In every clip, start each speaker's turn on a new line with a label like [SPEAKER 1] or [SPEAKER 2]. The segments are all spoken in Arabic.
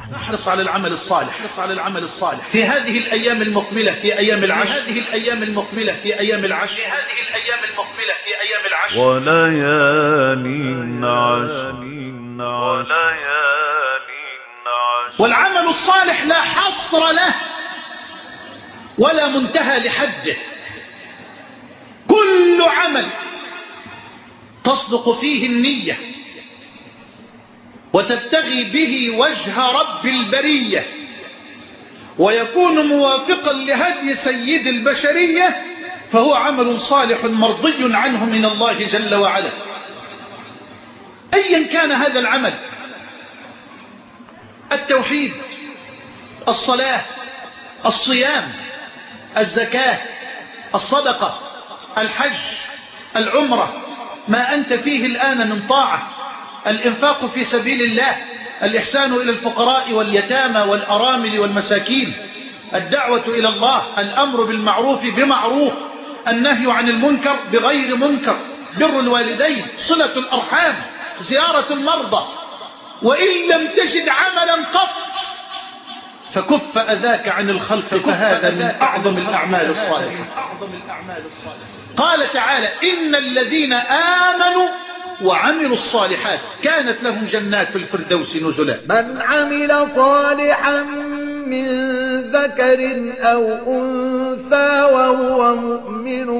[SPEAKER 1] احرص على العمل الصالح، احرص على العمل الصالح في هذه الأيام المقبلة، في أيام العشر، في هذه الأيام المقبلة في أيام العشر، في هذه الأيام المقبلة في أيام العشر،
[SPEAKER 2] وليال عشر.
[SPEAKER 1] والعمل الصالح لا حصر له ولا منتهى لحده. كل عمل تصدق فيه النية وتبتغي به وجه رب البرية ويكون موافقا لهدي سيد البشرية فهو عمل صالح مرضي عنه من الله جل وعلا. أيا كان هذا العمل، التوحيد، الصلاة، الصيام، الزكاة، الصدقة، الحج، العمرة، ما أنت فيه الآن من طاعة، الإنفاق في سبيل الله، الإحسان إلى الفقراء واليتامى والأرامل والمساكين، الدعوة إلى الله، الأمر بالمعروف بمعروف، النهي عن المنكر بغير منكر، بر الوالدين، صلة الأرحام، زيارة المرضى. وإن لم تجد عملا قط فكف أذاك عن الخلق، فهذا من أعظم الأعمال الصالحة. قال تعالى: إن الذين آمنوا وعملوا الصالحات كانت لهم جنات الفردوس نزلا.
[SPEAKER 3] من عمل صالحا من ذكر أو أنثى وهو مؤمن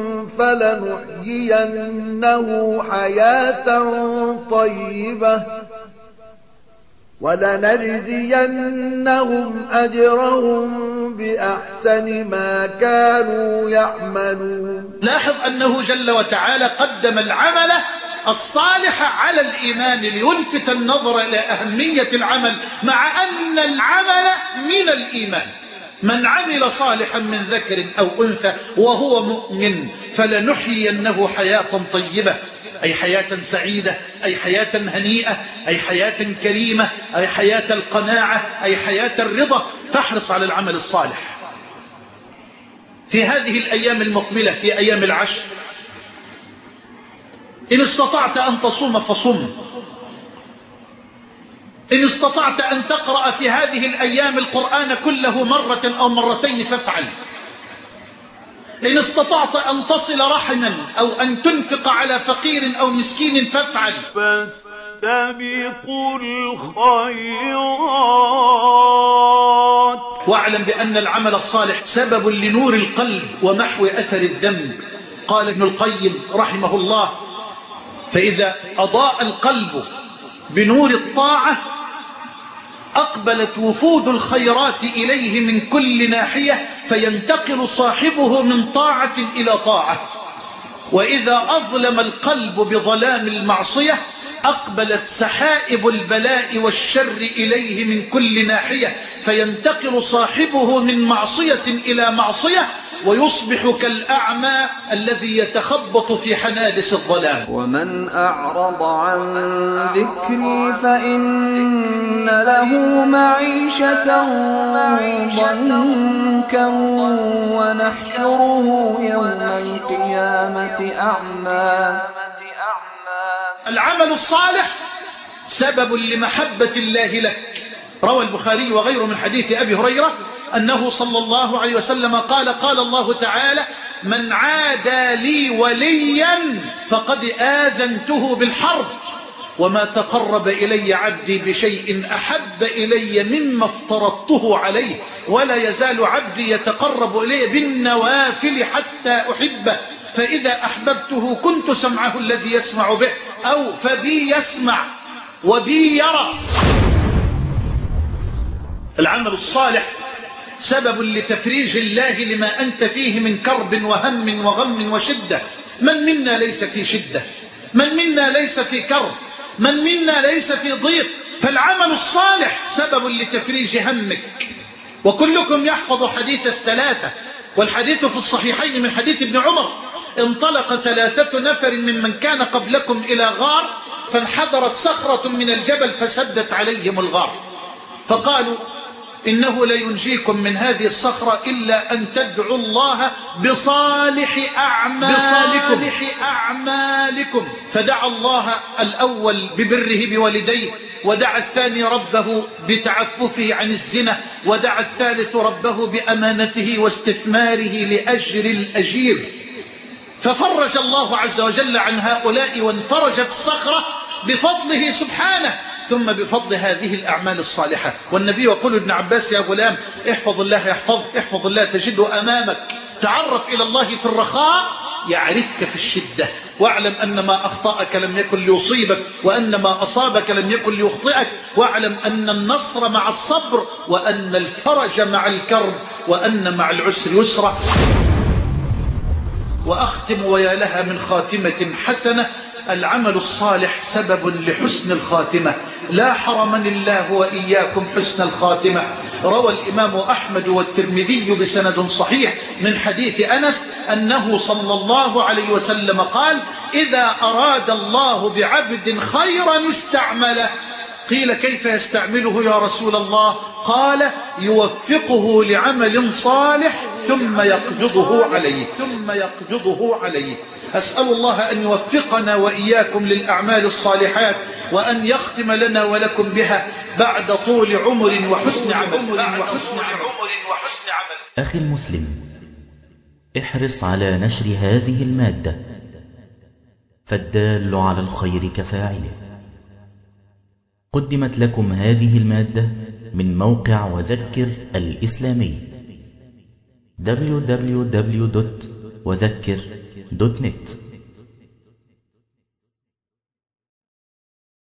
[SPEAKER 3] فلنحيينه حياة طيبة ولنجزينهم أجرهم بأحسن ما كانوا يعملون.
[SPEAKER 1] لاحظ أنه جل وتعالى قدم العمل الصالح على الإيمان ليلفت النظر إلى أهمية العمل، مع أن العمل من الإيمان. من عمل صالحا من ذكر أو أنثى وهو مؤمن فلنحيينه حياة طيبة، أي حياة سعيدة، أي حياة هنيئة، أي حياة كريمة، أي حياة القناعة، أي حياة الرضا. فاحرص على العمل الصالح في هذه الأيام المقبلة في أيام العشر. إن استطعت أن تصوم فصم، إن استطعت أن تقرأ في هذه الأيام القرآن كله مرة أو مرتين فافعل، إن استطعت أن تصل رحما أو أن تنفق على فقير أو مسكين فافعل.
[SPEAKER 2] فاستبقوا الخيرات.
[SPEAKER 1] واعلم بأن العمل الصالح سبب لنور القلب ومحو أثر الذنب. قال ابن القيم رحمه الله: فإذا أضاء القلب بنور الطاعة أقبلت وفود الخيرات إليه من كل ناحية فينتقل صاحبه من طاعة إلى طاعة. وإذا أظلم القلب بظلام المعصية أقبلت سحائب البلاء والشر إليه من كل ناحية فينتقل صاحبه من معصية إلى معصية ويصبح كالأعمى الذي يتخبط في حنادس الظلام.
[SPEAKER 4] ومن أعرض عن ذكري فإن له معيشة ضنكا ونحشره يوم القيامة أعمى.
[SPEAKER 1] العمل الصالح سبب لمحبة الله لك. روى البخاري وغيره من حديث أبي هريرة أنه صلى الله عليه وسلم قال: قال الله تعالى: من عادى لي وليا فقد آذنته بالحرب وما تقرب إلي عبدي بشيء أحب إلي مما افترضته عليه ولا يزال عبدي يتقرب إلي بالنوافل حتى أحبه فإذا أحببته كنت سمعه الذي يسمع به أو فبي يسمع وبي يرى. العمل الصالح سبب لتفريج الله لما أنت فيه من كرب وهم وغم وشدة. من منا ليس في شدة؟ من منا ليس في كرب؟ من منا ليس في ضيق؟ فالعمل الصالح سبب لتفريج همك. وكلكم يحفظ حديث الثلاثة، والحديث في الصحيحين من حديث ابن عمر: انطلق 3 نفر ممن كان قبلكم إلى غار فانحدرت صخرة من الجبل فسدت عليهم الغار، فقالوا: إنه لا ينجيكم من هذه الصخرة إلا أن تدعوا الله بصالح أعمالكم. فدعا الله الأول ببره بوالديه، ودعا الثاني ربه بتعففه عن الزنا، ودعا الثالث ربه بأمانته واستثماره لأجر الأجير. ففرج الله عز وجل عن هؤلاء وانفرجت الصخرة بفضله سبحانه، ثم بفضل هذه الأعمال الصالحة. والنبي يقول ابن عباس: يا غلام احفظ الله يحفظك، احفظ الله تجده أمامك، تعرف إلى الله في الرخاء يعرفك في الشدة، واعلم أن ما أخطأك لم يكن ليصيبك، وأن ما أصابك لم يكن ليخطئك، واعلم أن النصر مع الصبر، وأن الفرج مع الكرب، وأن مع العسر يسرا. وأختم ويا لها من خاتمة حسنة: العمل الصالح سبب لحسن الخاتمة، لا حرمني الله وإياكم حسن الخاتمة. روى الإمام أحمد والترمذي بسند صحيح من حديث أنس أنه صلى الله عليه وسلم قال: إذا أراد الله بعبد خيرا استعمله. قيل: كيف يستعمله يا رسول الله؟ قال: يوفقه لعمل صالح ثم يقبضه عليه. أسأل الله أن يوفقنا وإياكم للأعمال الصالحات، وأن يختم لنا ولكم بها بعد طول عمر وحسن عمل.
[SPEAKER 5] أخي المسلم، احرص على نشر هذه المادة، فالدال على الخير كفاعله. قدمت لكم هذه المادة من موقع وذكر الإسلامي www.وذكر.net.